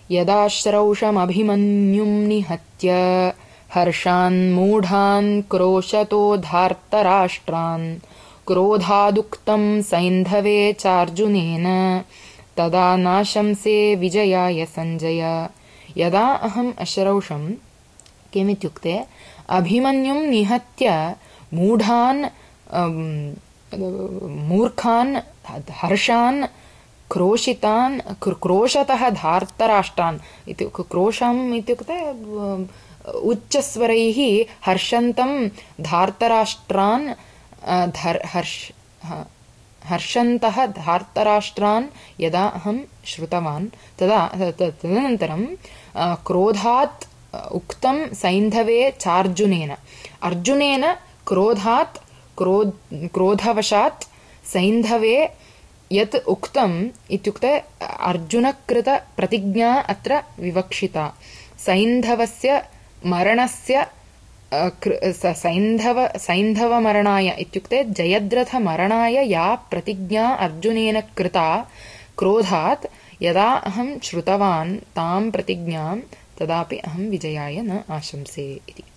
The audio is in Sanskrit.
यदा श्रौषमभिमन्युं निहत्य हर्षान्मूढान् क्रोशतो धार्तराष्ट्रान् क्रोधादुक्तं सैन्धवे चार्जुनेन तदा नाशंसे विजयाय सञ्जय। यदा अहम् अश्रौषम् किमित्युक्ते अभिमन्युं निहत्य मूढान् मूर्खान् हर्षान् क्रोशितान् क्रोशतः धार्तराष्ट्रान् इति क्रोशम् इत्युक्ते उच्चस्वरैः हर्षन्तं धार्तराष्ट्रान् हर्षन्तः धार्तराष्ट्रान् यदा अहं श्रुतवान् तदनन्तरं क्रोधात् उक्तं सैन्धवे चार्जुनेन अर्जुनेन क्रोधवशात् सैन्धवे यत् उक्तम् इत्युक्ते अर्जुनकृत प्रतिज्ञा अत्र विवक्षिता। सैन्धवस्य मरणस्य सैन्धवमरणाय इत्युक्ते जयद्रथमरणाय या प्रतिज्ञा अर्जुनेन कृता क्रोधात् यदा अहं श्रुतवान् तां प्रतिज्ञां तदापि अहं विजयाय न आशंसे इति।